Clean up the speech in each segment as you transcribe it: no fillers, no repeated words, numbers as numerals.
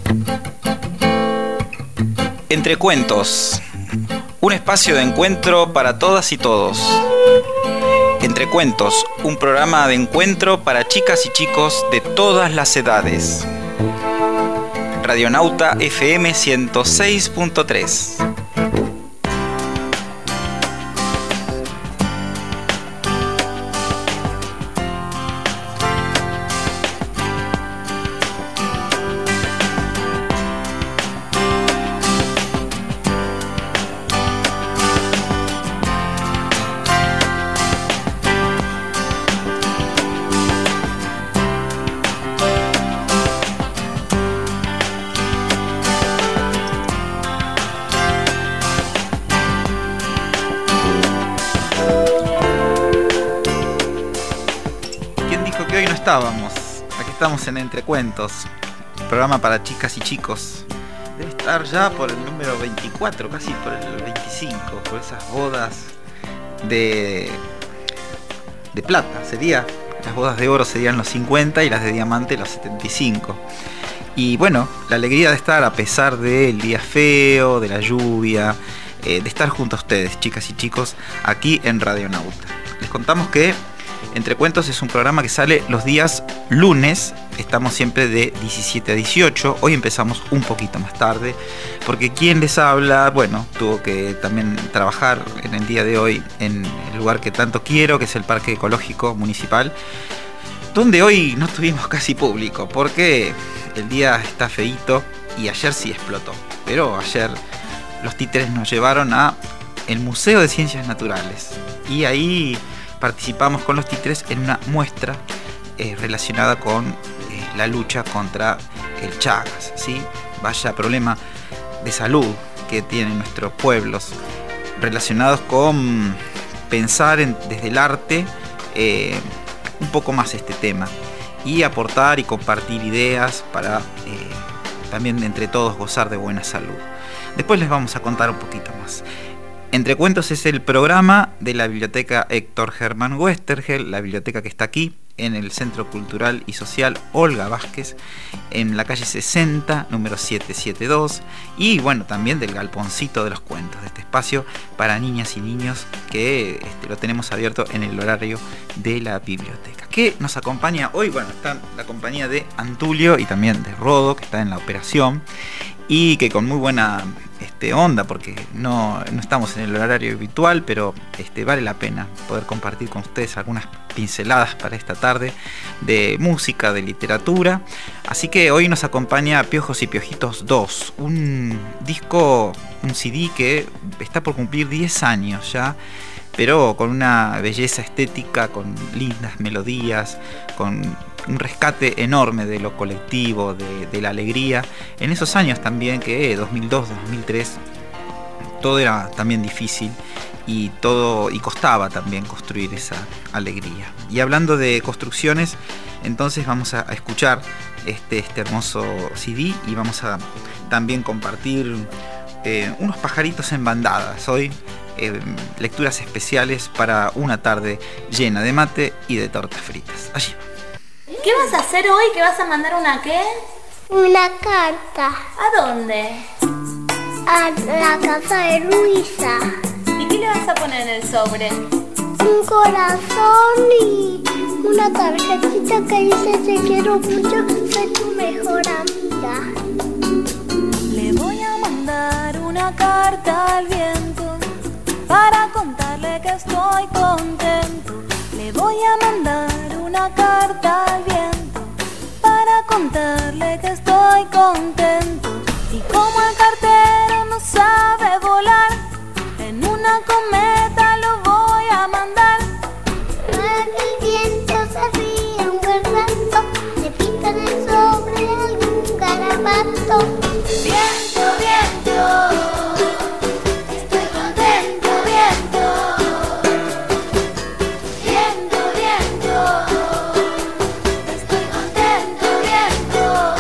Entre Cuentos, un espacio de encuentro para todas y todos. Entre Cuentos, un programa de encuentro para chicas y chicos de todas las edades. Radionauta FM 106.3. Aquí estamos en Entre Cuentos, programa para chicas y chicos. Debe estar ya por el número 24, casi por el 25, por esas bodas de plata. Las bodas de oro serían los 50 y las de diamante los 75. Y bueno, la alegría de estar a pesar del día feo, de la lluvia, de estar junto a ustedes, chicas y chicos, aquí en Radionauta. Les contamos que Entre Cuentos es un programa que sale los días lunes. Estamos siempre de 17 a 18. Hoy empezamos un poquito más tarde porque quien les habla, bueno, tuvo que también trabajar en el día de hoy en el lugar que tanto quiero, que es el Parque Ecológico Municipal, donde hoy no tuvimos casi público porque el día está feíto y ayer sí explotó. Pero ayer los títeres nos llevaron a el Museo de Ciencias Naturales y ahí participamos con los títeres en una muestra relacionada con la lucha contra el Chagas, ¿sí? Vaya problema de salud que tienen nuestros pueblos relacionados con pensar desde el arte un poco más este tema y aportar y compartir ideas para también entre todos gozar de buena salud. Después les vamos a contar un poquito más. Entre Cuentos es el programa de la Biblioteca Héctor Germán Westergel, la biblioteca que está aquí en el Centro Cultural y Social Olga Vázquez, en la calle 60, número 772, y bueno, también del Galponcito de los Cuentos, de este espacio para niñas y niños que lo tenemos abierto en el horario de la biblioteca. Que nos acompaña hoy, bueno, está la compañía de Antulio y también de Rodo, que está en la operación, y que con muy buena onda, porque no estamos en el horario habitual, pero vale la pena poder compartir con ustedes algunas pinceladas para esta tarde de música, de literatura. Así que hoy nos acompaña Piojos y Piojitos 2, un disco, un CD que está por cumplir 10 años ya, pero con una belleza estética, con lindas melodías, con un rescate enorme de lo colectivo, de la alegría. En esos años también, que 2002, 2003, todo era también difícil y costaba también construir esa alegría. Y hablando de construcciones, entonces vamos a escuchar este hermoso CD y vamos a también compartir unos pajaritos en bandadas hoy. Lecturas especiales para una tarde llena de mate y de tortas fritas. Allí. ¿Qué vas a hacer hoy? ¿Que vas a mandar una qué? Una carta. ¿A dónde? A la casa de Luisa. ¿Y qué le vas a poner en el sobre? Un corazón y una tarjetita que dice te quiero mucho, soy tu mejor amiga. Le voy a mandar una carta al viento para contarle que estoy contento. Le voy a mandar una carta al viento para contarle que estoy contento. Y como el cartero no sabe volar, en una cometa lo voy a mandar. Para que el viento se ría un buen rato, le pinta en el sobre algún garabato. Viento, viento, estoy contento, viento. Viento, viento, estoy contento, viento.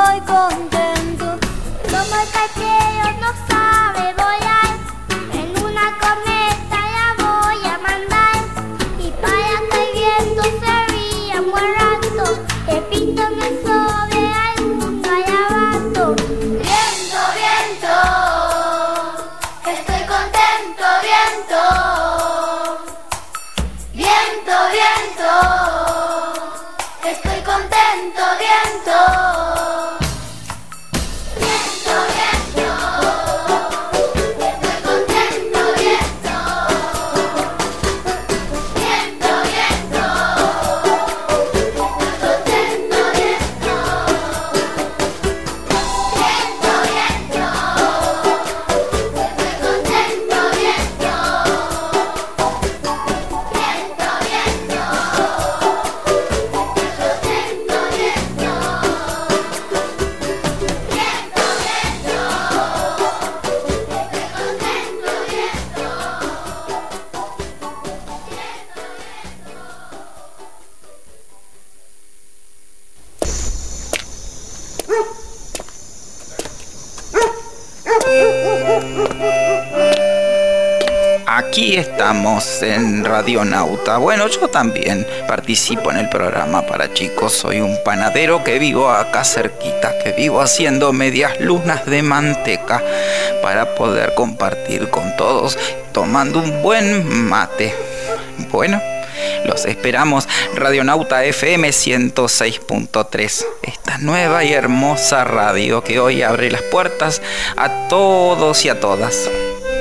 estoy contento. Como el cachero no sabe volar, en una cometa la voy a mandar. Y para que el viento se ría un buen rato, te pinto me sobre algún garabato. Viento, viento, estoy contento, viento. Viento, viento, estoy contento, viento. Viento, viento, estoy contento, viento. Viento, viento, estoy contento, viento. Viento, viento, estoy contento, viento. Viento, viento, Aquí estamos en Radionauta. Bueno, yo también participo en el programa para chicos. Soy un panadero que vivo acá cerquita, que vivo haciendo medias lunas de manteca para poder compartir con todos tomando un buen mate. Bueno, los esperamos. Radionauta FM 106.3, esta nueva y hermosa radio que hoy abre las puertas a todos y a todas.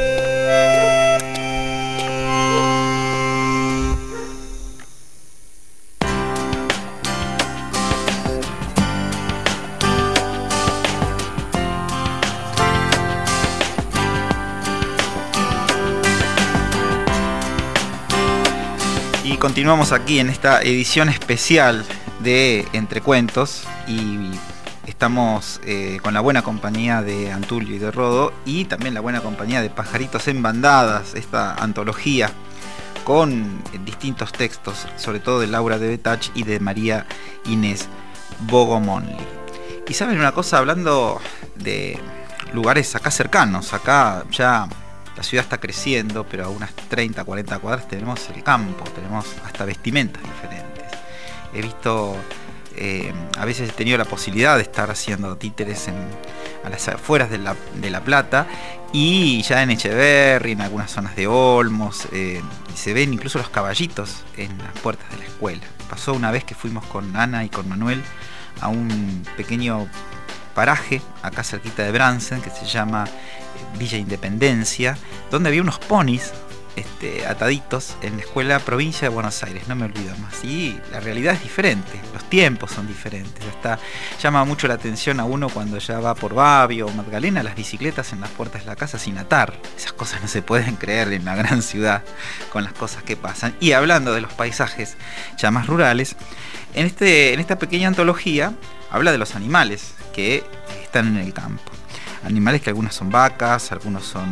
Continuamos aquí en esta edición especial de Entre Cuentos y estamos con la buena compañía de Antulio y de Rodo y también la buena compañía de Pajaritos en Bandadas, esta antología con distintos textos, sobre todo de Laura de Betach y de María Inés Bogomonli. Y saben una cosa, hablando de lugares acá cercanos, acá ya la ciudad está creciendo, pero a unas 30, 40 cuadras tenemos el campo, tenemos hasta vestimentas diferentes. He visto, a veces he tenido la posibilidad de estar haciendo títeres a las afueras de La Plata y ya en Echeverri, en algunas zonas de Olmos, se ven incluso los caballitos en las puertas de la escuela. Pasó una vez que fuimos con Ana y con Manuel a un pequeño paraje acá cerquita de Bransen que se llama Villa Independencia, donde había unos ponis ataditos en la escuela provincia de Buenos Aires, no me olvido más. Y la realidad es diferente, los tiempos son diferentes. Hasta llama mucho la atención a uno cuando ya va por Babio o Magdalena, las bicicletas en las puertas de la casa sin atar. Esas cosas no se pueden creer en la gran ciudad con las cosas que pasan. Y hablando de los paisajes ya más rurales, en esta pequeña antología habla de los animales que están en el campo. Animales que algunos son vacas, algunos son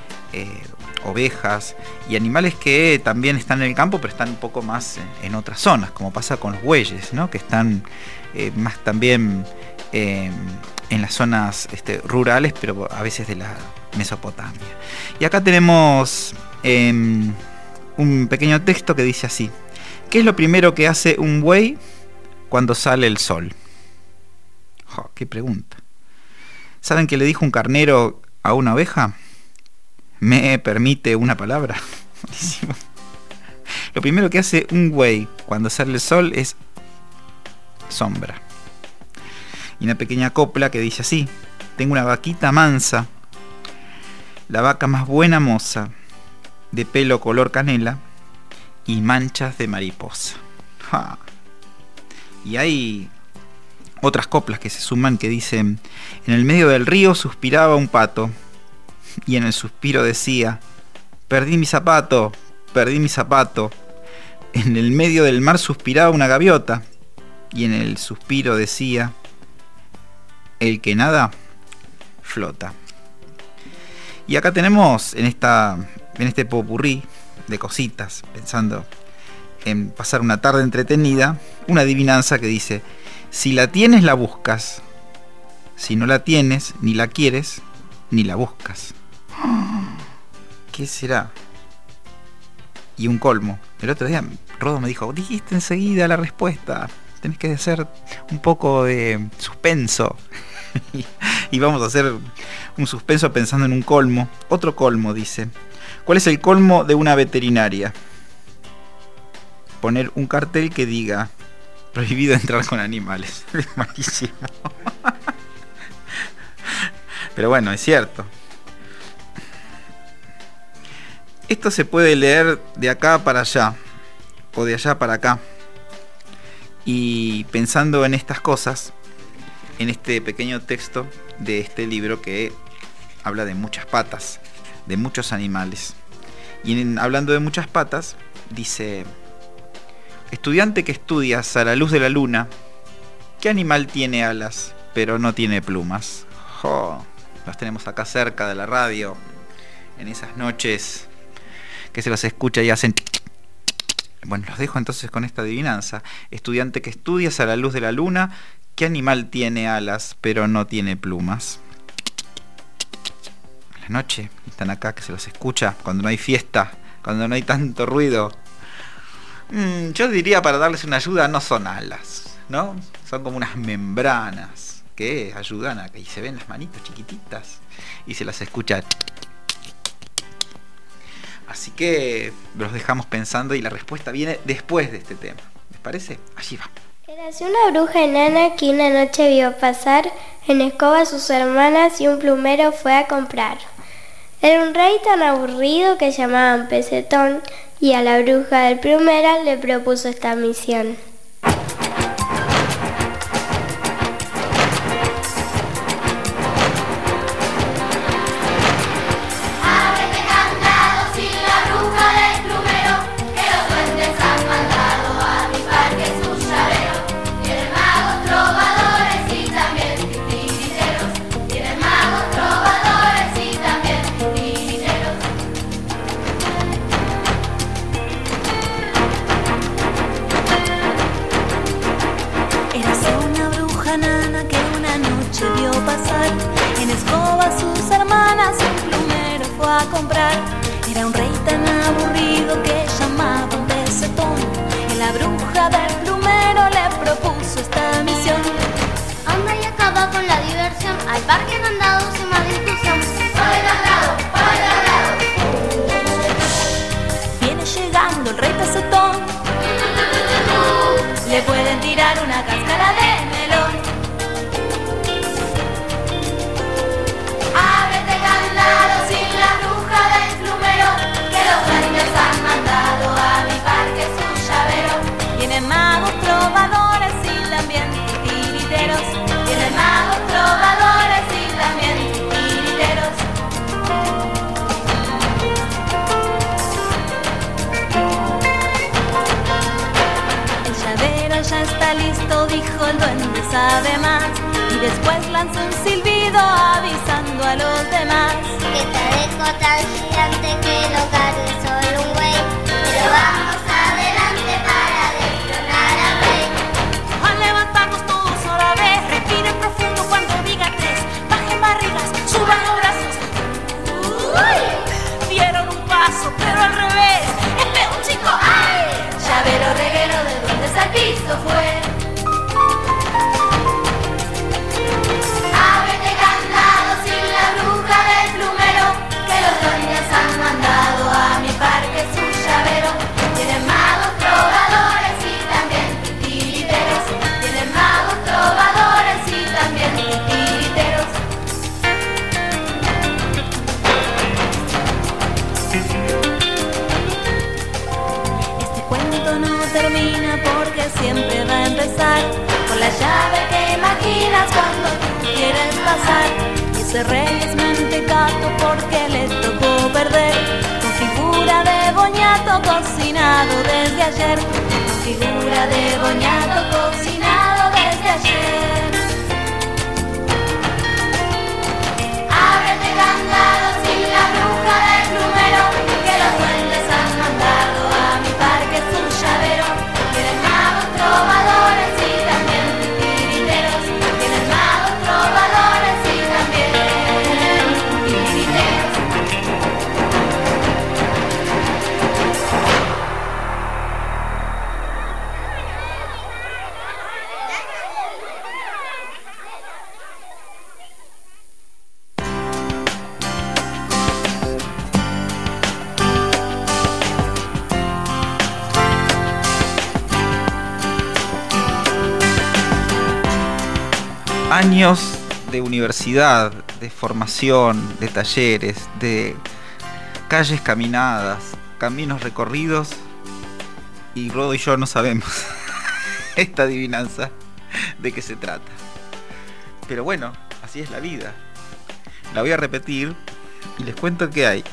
ovejas, y animales que también están en el campo, pero están un poco más en otras zonas, como pasa con los bueyes, ¿no? Que están más también en las zonas rurales, pero a veces de la Mesopotamia. Y acá tenemos un pequeño texto que dice así: ¿qué es lo primero que hace un buey cuando sale el sol? Oh, qué pregunta. ¿Saben qué le dijo un carnero a una oveja? ¿Me permite una palabra? Buenísimo. Lo primero que hace un buey cuando sale el sol es sombra. Y una pequeña copla que dice así: tengo una vaquita mansa, la vaca más buena moza, de pelo color canela y manchas de mariposa. ¡Ja! Y hay otras coplas que se suman que dicen: en el medio del río suspiraba un pato y en el suspiro decía: perdí mi zapato, perdí mi zapato. En el medio del mar suspiraba una gaviota y en el suspiro decía: el que nada flota. Y acá tenemos en este popurrí de cositas, pensando en pasar una tarde entretenida, una adivinanza que dice: si la tienes la buscas, Si no la tienes, ni la quieres, ni la buscas. ¿Qué será? Y un colmo. El otro día Rodo me dijo, dijiste enseguida la respuesta, tenés que hacer un poco de suspenso. Y vamos a hacer un suspenso pensando en un colmo. Otro colmo, dice. ¿Cuál es el colmo de una veterinaria? Poner un cartel que diga prohibido entrar con animales. Es malísimo. Pero bueno, es cierto. Esto se puede leer de acá para allá, o de allá para acá. Y pensando en estas cosas, en este pequeño texto de este libro que habla de muchas patas, de muchos animales. Y hablando de muchas patas, dice: estudiante que estudias a la luz de la luna, ¿qué animal tiene alas pero no tiene plumas? Oh, los tenemos acá cerca de la radio, en esas noches que se los escucha y hacen... Bueno, los dejo entonces con esta adivinanza. Estudiante que estudias a la luz de la luna, ¿qué animal tiene alas pero no tiene plumas? En la noche están acá que se los escucha, cuando no hay fiesta, cuando no hay tanto ruido. Yo diría, para darles una ayuda, no son alas, ¿no? Son como unas membranas que ayudan a que se ven las manitos chiquititas y se las escucha. Así que los dejamos pensando y la respuesta viene después de este tema. ¿Les parece? Allí va. Érase una bruja enana que una noche vio pasar en escoba a sus hermanas y un plumero fue a comprar. Era un rey tan aburrido que llamaban Pesetón y a la bruja del plumero le propuso esta misión. Era un rey tan aburrido que llamaban Pesetón y la bruja del plumero le propuso esta misión. Anda y acaba con la diversión, al parque no han dado sin más discusión. Viene llegando el rey Pesetón, le pueden tirar una cáscara de melón. Ábrete candado sin la bruja del plumero, que los duendes han mandado a mi parque su llavero. Tienen magos, trovadores y también titiriteros. Tienen magos, trovadores y también titiriteros. El llavero ya está listo, dijo el duende sabe más, y después lanzó un silbido avisando a los demás. Que te dejo tan gigante que no cabe solo un güey, pero vamos adelante para destronar al rey. Al levantarnos todos a la vez, respiren profundo cuando diga tres, bajen barrigas, suban los brazos. ¡Uy! Dieron un paso, pero al revés, ¡un chico! ¡Ay! Llavero reguero de duendes al piso fue. Ábrete candado sin la bruja del plumero, que los duendes han mandado a mi parque su llavero. Tienen magos, trovadores y también titiriteros. Tienen magos, trovadores y también titiriteros. Este cuento no termina porque siempre va a empezar con la llave que imaginas cuando tú quieres pasar. Y ese rey es mentecato porque le tocó perder, con figura de boñato cocinado desde ayer, con figura de boñato cocinado desde ayer. Ábrete candado sin la bruja del plumero, que los duendes han mandado a mi parque su llavero. Tienen magos, trovadores y también titiriteros. Tienen magos, trovadores años de universidad, de formación, de talleres, de calles caminadas, caminos recorridos, y Rodo y yo no sabemos esta adivinanza de qué se trata. Pero bueno, así es la vida. La voy a repetir y les cuento que hay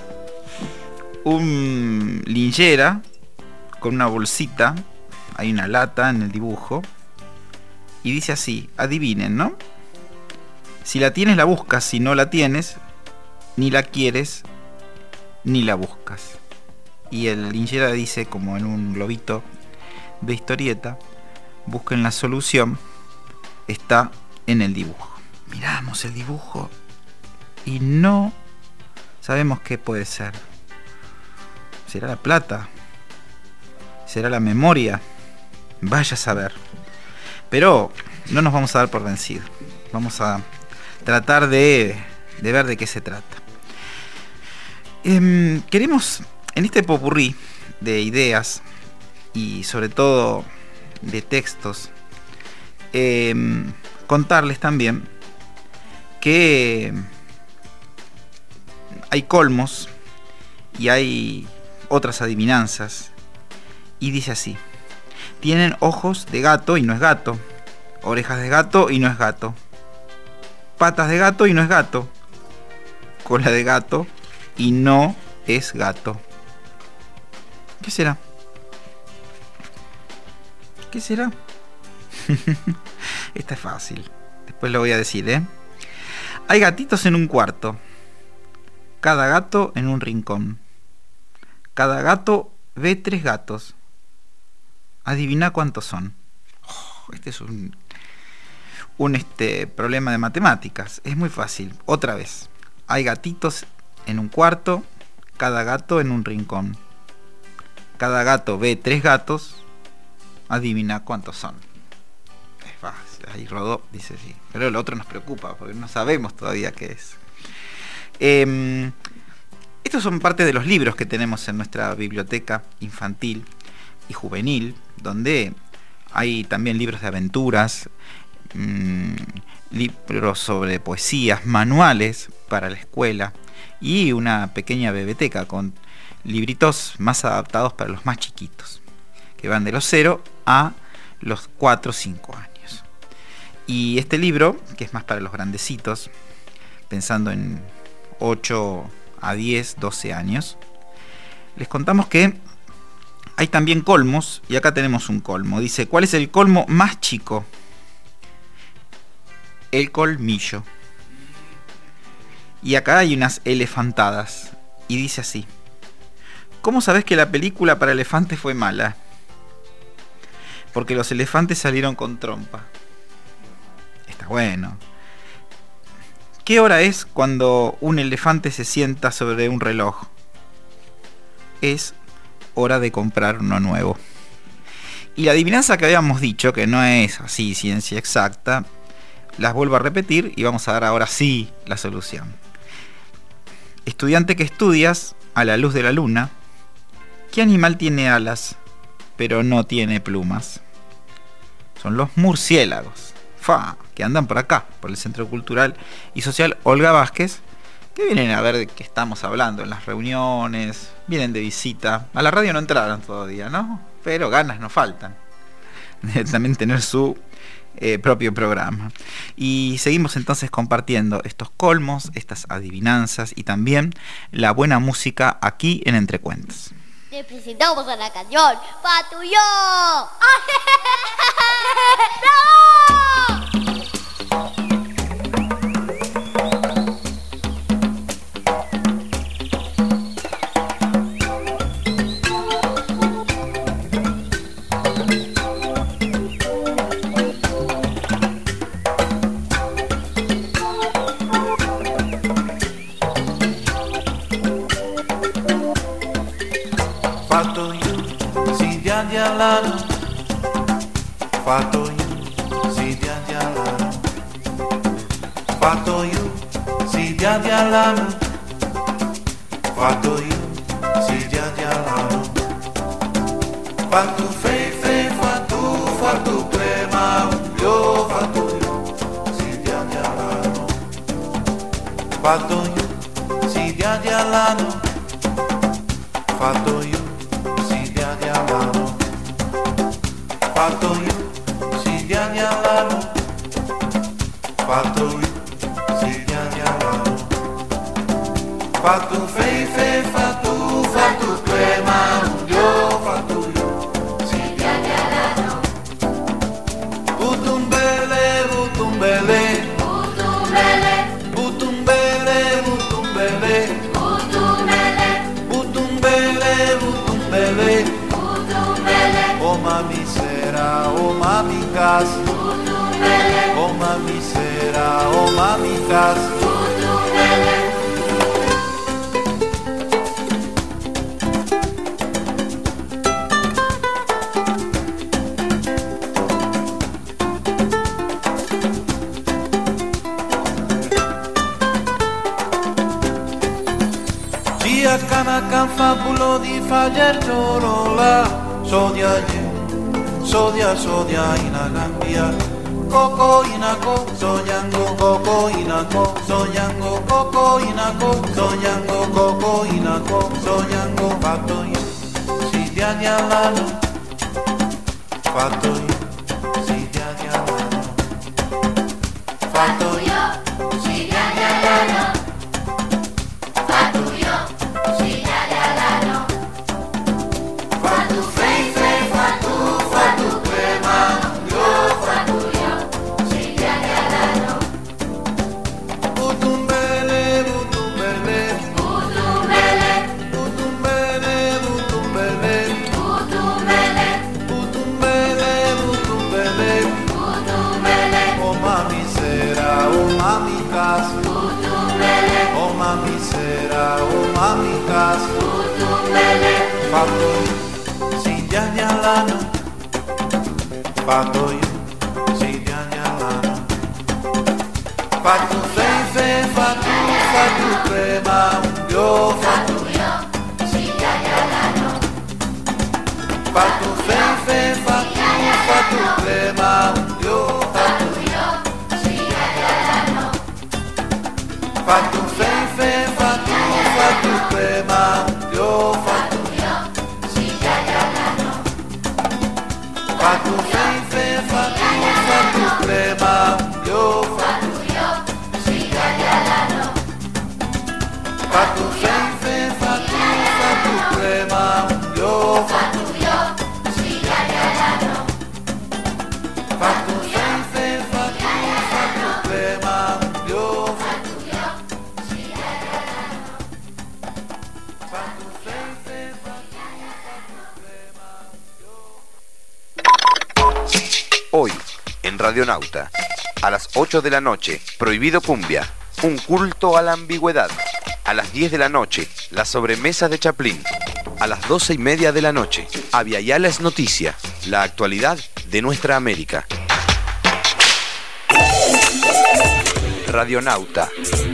un linchera con una bolsita, hay una lata en el dibujo, y dice así, adivinen, ¿no? Si la tienes, la buscas. Si no la tienes, ni la quieres, ni la buscas. Y el linchera dice, como en un globito de historieta, busquen la solución, está en el dibujo. Miramos el dibujo y no sabemos qué puede ser. ¿Será la plata? ¿Será la memoria? Vaya a saber. Pero no nos vamos a dar por vencidos. Vamos a tratar de ver de qué se trata. Queremos, en este popurrí de ideas y sobre todo de textos, contarles también que hay colmos y hay otras adivinanzas, y dice así: tienen ojos de gato y no es gato, orejas de gato y no es gato, patas de gato y no es gato, cola de gato y no es gato. ¿Qué será? ¿Qué será? Esta es fácil. Después lo voy a decir, ¿eh? Hay gatitos en un cuarto. Cada gato en un rincón. Cada gato ve 3 gatos. Adivina cuántos son. Este es un problema de matemáticas. Es muy fácil. Otra vez. Hay gatitos en un cuarto. Cada gato en un rincón. Cada gato ve 3 gatos. Adivina cuántos son. Es fácil. Ahí Rodó dice sí. Pero el otro nos preocupa porque no sabemos todavía qué es. Estos son parte de los libros que tenemos en nuestra biblioteca infantil y juvenil, donde hay también libros de aventuras, libros sobre poesías, manuales para la escuela y una pequeña biblioteca con libritos más adaptados para los más chiquitos, que van de los 0 a los 4 o 5 años. Y este libro, que es más para los grandecitos, pensando en 8 a 10, 12 años, les contamos que hay también colmos, y acá tenemos un colmo. Dice, ¿cuál es el colmo más chico? El colmillo. Y acá hay unas elefantadas, y dice así: ¿cómo sabes que la película para elefantes fue mala? Porque los elefantes salieron con trompa. Está bueno. ¿Qué hora es cuando un elefante se sienta sobre un reloj? Es hora de comprar uno nuevo. Y la adivinanza que habíamos dicho, que no es así ciencia exacta, las vuelvo a repetir y vamos a dar ahora sí la solución. Estudiante que estudias a la luz de la luna, ¿qué animal tiene alas pero no tiene plumas? Son los murciélagos. Que andan por acá, por el Centro Cultural y Social Olga Vázquez, que vienen a ver de qué estamos hablando en las reuniones, vienen de visita. A la radio no entraron todavía, ¿no? Pero ganas no faltan de también tener su propio programa. Y seguimos entonces compartiendo estos colmos, estas adivinanzas y también la buena música aquí en Entre Cuentos. Te presentamos a la canción Patuyó. Fatu, fatu, prema, yo, fatu, si fatto io, si dia di all'anno, fatto io, si dia di all'anno, fatto io, si dia di all'anno, fatto io, si dia di all'anno, fatto fei fei, fatto crema, io fatto io, si dia di all'anno, butumbele, butumbele. Oh mami sera, oh mami cas, oh mami sera, oh mami cas. Dia canacan fabulo di fager chorola, sodia sodia inagambia, coco inaco, soñango coco inaco, soñango coco inaco, soñango coco inaco, soñango fatto io, si dia di all'anno, fatto io, si dia di all'anno, fatto io, si dia di all'anno. Oh mami sera, oh mami cas, fatto io, si dia di all'anno, fatto io, si dia di all'anno, fatto fei fei, fatto crema, io fatto io, si dia di all'anno, fatto fei fei, fatto crema, io fatto io, si dia di all'anno. Fatto fei fei, fatto crema, io fatto io, si dia di all'anno. Fatto fei fei, fatto crema, io fatto io, si dia di all'anno. Fatto fei fei, fatto crema, io fatto io, si dia di all'anno. Fatto fei fei, fatto crema, io fatto Hoy, en Radionauta, a las 8 de la noche, Prohibido Cumbia, un culto a la ambigüedad. A las 10 de la noche, la sobremesa de Chaplin. A las 12:30 de la noche, Aviala es noticia, la actualidad de nuestra América. Radionauta.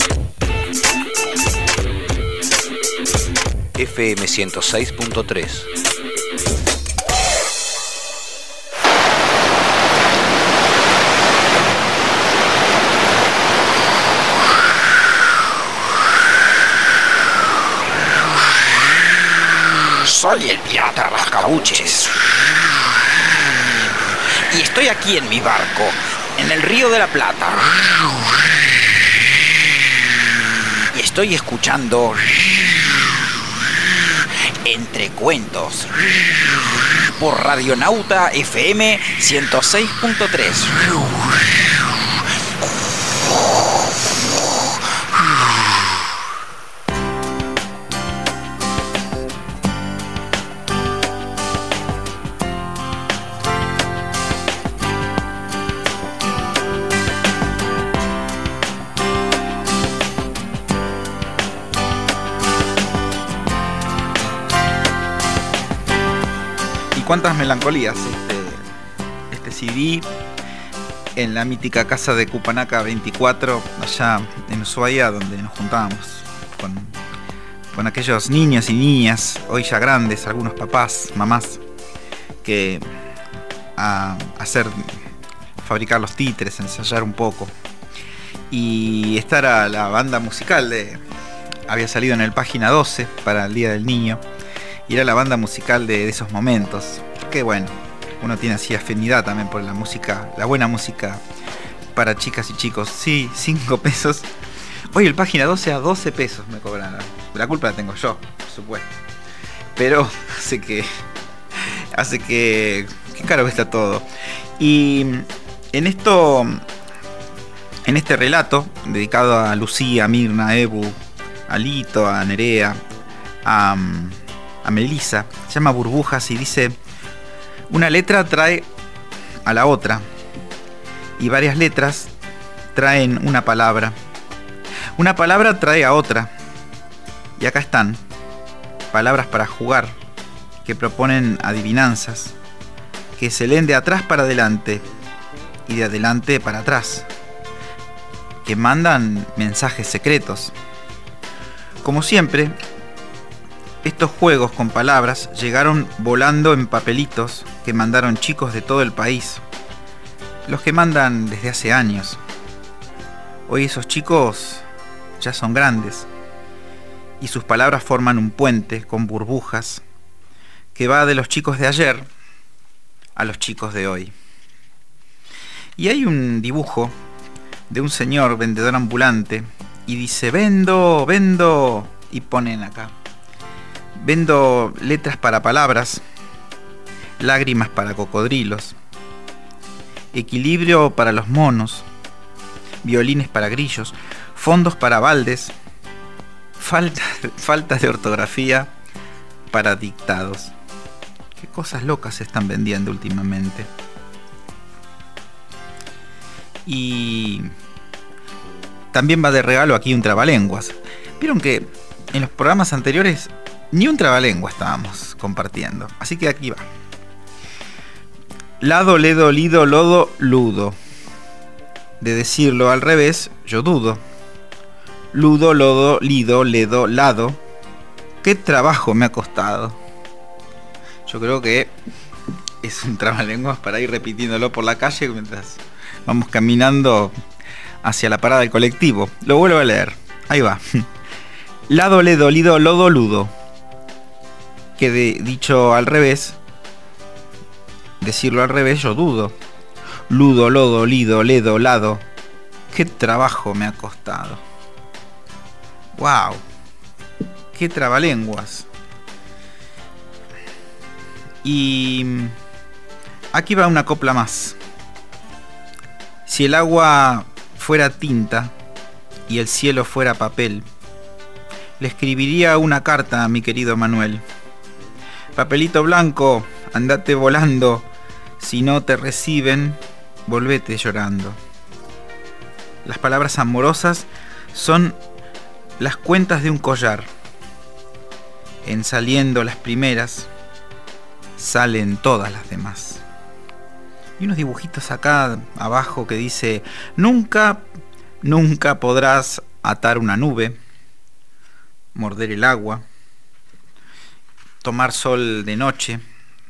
FM 106.3. Soy el pirata Rascabuches. Y estoy aquí en mi barco, en el Río de la Plata. Y estoy escuchando Entre Cuentos por Radionauta FM 106.3. Cuántas melancolías este CD en la mítica casa de Cupanaca 24 allá en Ushuaia, donde nos juntábamos con aquellos niños y niñas hoy ya grandes, algunos papás, mamás, que a fabricar los títeres, ensayar un poco. Y esta era la banda musical había salido en el página 12 para el Día del Niño. Y era la banda musical de esos momentos. Porque bueno, uno tiene así afinidad también por la música, la buena música para chicas y chicos. Sí, 5 pesos. Hoy el página 12 a 12 pesos me cobraron. La culpa la tengo yo, por supuesto. Pero hace que qué caro que está todo. Y en este relato dedicado a Lucía, a Mirna, a Ebu, a Lito, a Nerea, a Melissa, se llama Burbujas y dice: una letra trae a la otra y varias letras traen una palabra trae a otra, y acá están palabras para jugar, que proponen adivinanzas, que se leen de atrás para adelante y de adelante para atrás, que mandan mensajes secretos. Como siempre, estos juegos con palabras llegaron volando en papelitos que mandaron chicos de todo el país, los que mandan desde hace años. Hoy esos chicos ya son grandes y sus palabras forman un puente con burbujas que va de los chicos de ayer a los chicos de hoy. Y hay un dibujo de un señor vendedor ambulante y dice: vendo, vendo, y ponen acá: vendo letras para palabras, lágrimas para cocodrilos, equilibrio para los monos, violines para grillos, fondos para baldes, faltas de ortografía para dictados. Qué cosas locas se están vendiendo últimamente. Y también va de regalo aquí un trabalenguas. Vieron que en los programas anteriores ni un trabalengua estábamos compartiendo, así que aquí va. Lado, ledo, lido, lodo, ludo. De decirlo al revés, yo dudo. Ludo, lodo, lido, ledo, lado. Qué trabajo me ha costado. Yo creo que es un trabalenguas para ir repitiéndolo por la calle mientras vamos caminando hacia la parada del colectivo. Lo vuelvo a leer. Ahí va. Lado, ledo, lido, lodo, ludo. Que dicho al revés, decirlo al revés, yo dudo. Ludo, lodo, lido, ledo, lado. Qué trabajo me ha costado. ¡Wow! ¡Qué trabalenguas! Y aquí va una copla más. Si el agua fuera tinta y el cielo fuera papel, le escribiría una carta a mi querido Manuel. Papelito blanco, andate volando. Si no te reciben, volvete llorando. Las palabras amorosas son las cuentas de un collar. En saliendo las primeras, salen todas las demás. Y unos dibujitos acá abajo que dice: nunca, nunca podrás atar una nube, morder el agua, tomar sol de noche.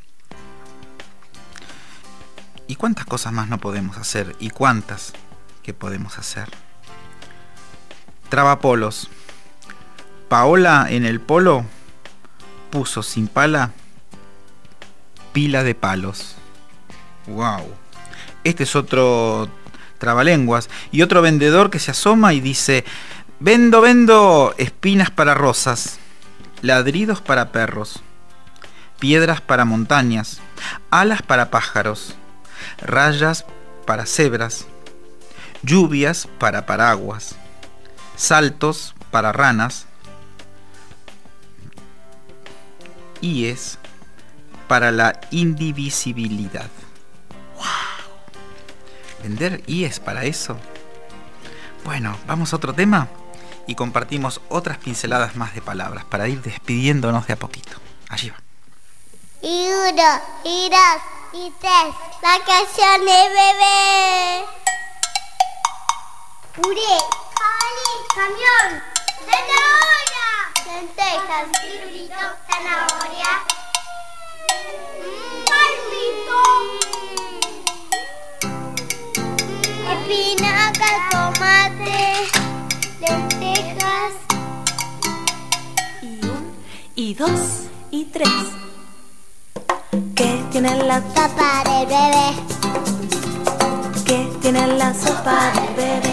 ¿Y cuántas cosas más no podemos hacer? ¿Y cuántas que podemos hacer? Travapolos. Paola en el polo puso sin pala pila de palos. ¡Wow! Este es otro trabalenguas. Y otro vendedor que se asoma y dice: vendo, vendo espinas para rosas, ladridos para perros, piedras para montañas, alas para pájaros, rayas para cebras, lluvias para paraguas, saltos para ranas, íes para la indivisibilidad. ¡Wow! ¿Vender íes para eso? Bueno, vamos a otro tema y compartimos otras pinceladas más de palabras para ir despidiéndonos de a poquito. Allí va. Y 1, y 2, y 3, vacaciones, bebé. Puré, jabalí, camión, zanahoria, lentejas, pirulito, zanahoria, palmito, espinaca, tomate, y 2 y 3. ¿Qué tiene la Sopa del bebé. ¿Qué tiene la sopa del bebé?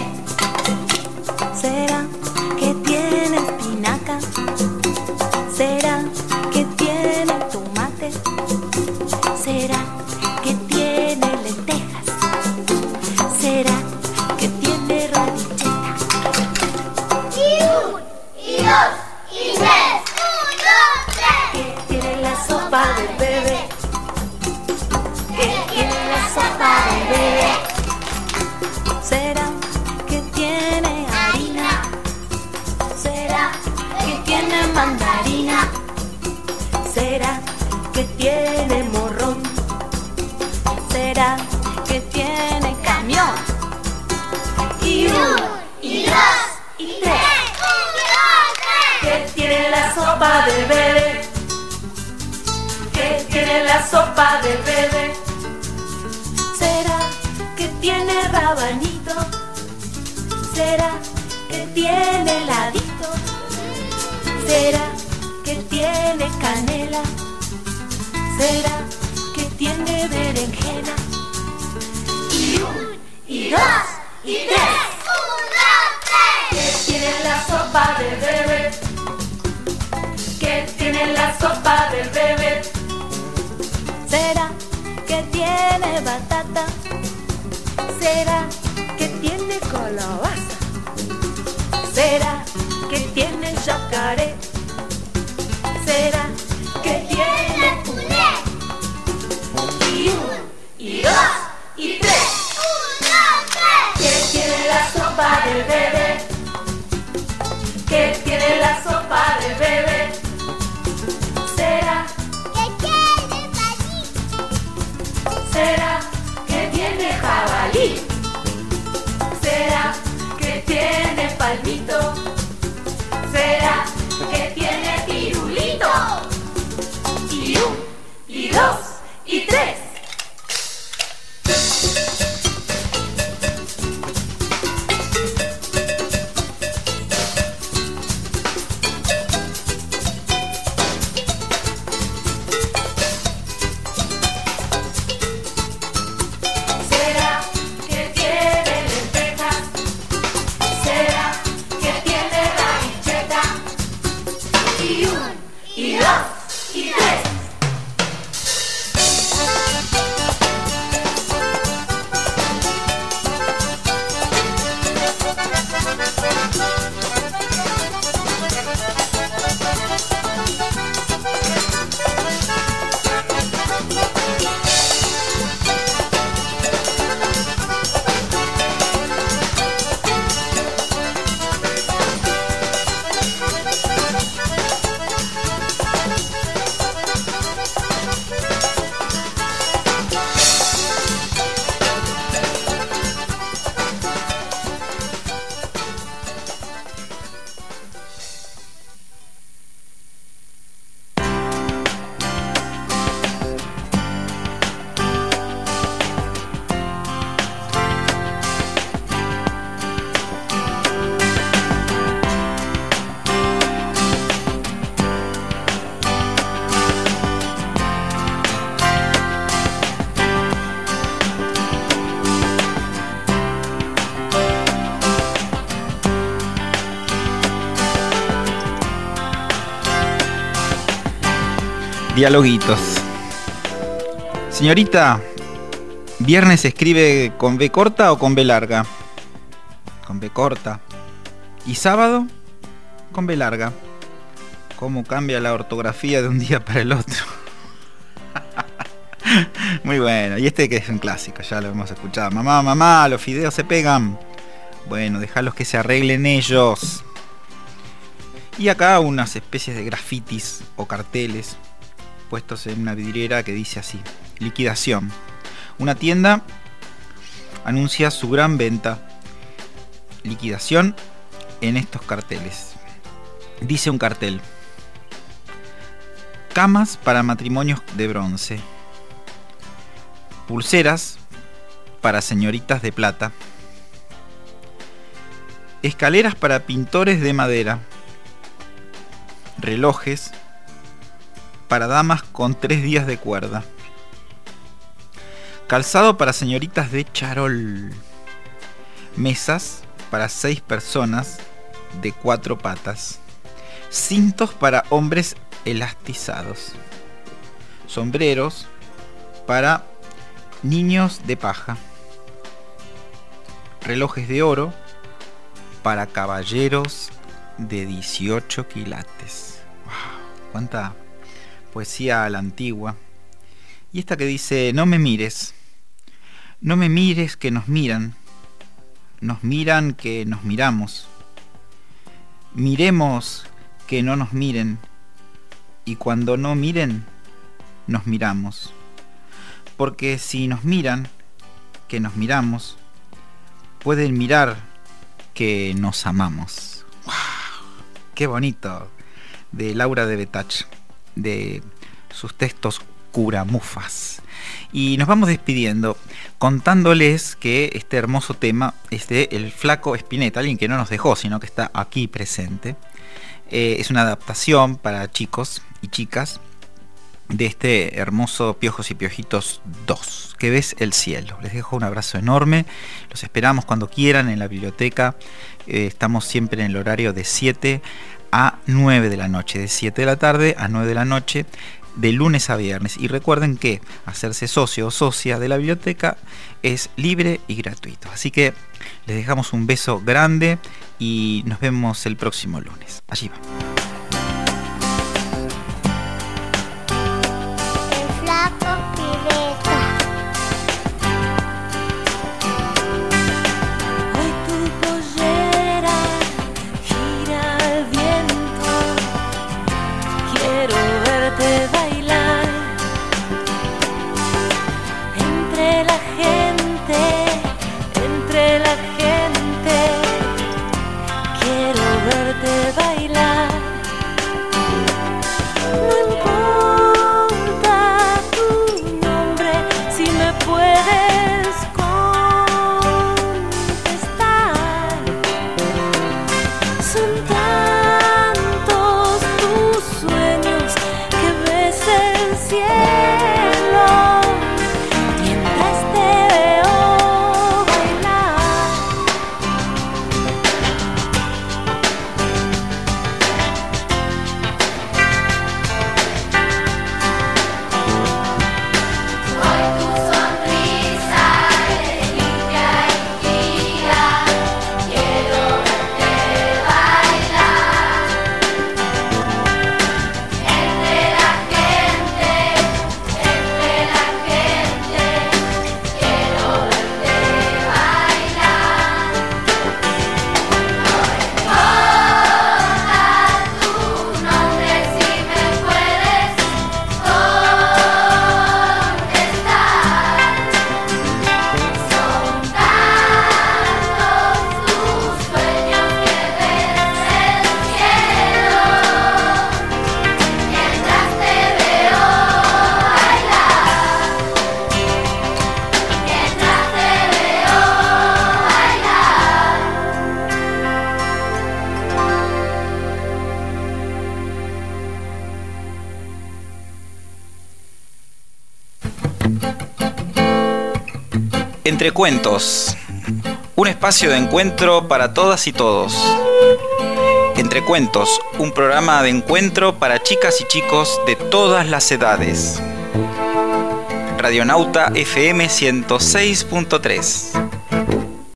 ¿Será que tiene espinaca? ¿Será que tiene tomate? ¿Será que tiene lentejas? ¿Será que tiene radicheta? Y 1, y 2, y 3. 1, 2, 3. ¿Qué tiene la sopa del bebé? ¿Qué tiene la sopa del bebé? ¿Será que tiene harina? ¿Será que tiene mandarina? ¿Será que tiene morrón? ¿Será que tiene camión? Y 1, y 2, y 3. ¿Qué tiene la sopa del bebé? ¿Qué tiene la sopa del bebé? ¿Será que tiene rabanito? ¿Será que tiene heladito? ¿Será que tiene canela? ¿Será que tiene berenjena? Y 1, y 2, y 3. ¿Qué tiene la sopa del bebé? ¿Qué tiene la sopa del bebé? ¿Será que tiene batata? ¿Será que tiene calabaza? ¿Será que tiene yacaré? ¿Será que tiene puré? Y 1, y 2, y 3. ¿Qué tiene la sopa del bebé? ¿Qué tiene la sopa del bebé? ¿Será ¿Qué tiene paní? ¿Será que tiene jabalí? ¿Será que tiene palmito? ¿Será que tiene pirulito? Y 1, y 2, y 3. ¿Será que tiene lentejas? ¿Será que tiene radicheta? Y 1, y 2, y 3. Dialoguitos. Señorita, ¿viernes se escribe con B corta o con B larga? Con B corta. ¿Y sábado? Con B larga. ¿Cómo cambia la ortografía de un día para el otro? Muy bueno. Y este que es un clásico, ya lo hemos escuchado. Mamá, mamá, los fideos se pegan. Bueno, déjalos que se arreglen ellos. Y acá unas especies de grafitis o carteles puestos en una vidriera que dice así: liquidación. Una tienda anuncia su gran venta. Liquidación en estos carteles. Dice un cartel: camas para matrimonios de bronce, pulseras para señoritas de plata, escaleras para pintores de madera, relojes para damas con 3 días de cuerda. Calzado para señoritas de charol. Mesas para 6 personas de 4 patas. Cintos para hombres elastizados. Sombreros para niños de paja. Relojes de oro para caballeros de 18 quilates. ¡Wow! Cuánta poesía a la antigua. Y esta que dice: no me mires que nos miran que nos miramos, miremos que no nos miren, y cuando no miren nos miramos, porque si nos miran que nos miramos, pueden mirar que nos amamos. ¡Wow! ¡Qué bonito! De Laura de Betach, de sus textos Curamufas. Y nos vamos despidiendo contándoles que este hermoso tema es de el Flaco Spinetta, alguien que no nos dejó, sino que está aquí presente. Es una adaptación para chicos y chicas de este hermoso Piojos y Piojitos 2, que ves el cielo. Les dejo un abrazo enorme, los esperamos cuando quieran en la biblioteca. Estamos siempre en el horario de 7 a 9 de la noche, de 7 de la tarde a 9 de la noche, de lunes a viernes. Y recuerden que hacerse socio o socia de la biblioteca es libre y gratuito. Así que les dejamos un beso grande y nos vemos el próximo lunes. Allí va. Entre Cuentos, un espacio de encuentro para todas y todos. Entre Cuentos, un programa de encuentro para chicas y chicos de todas las edades. Radionauta FM 106.3.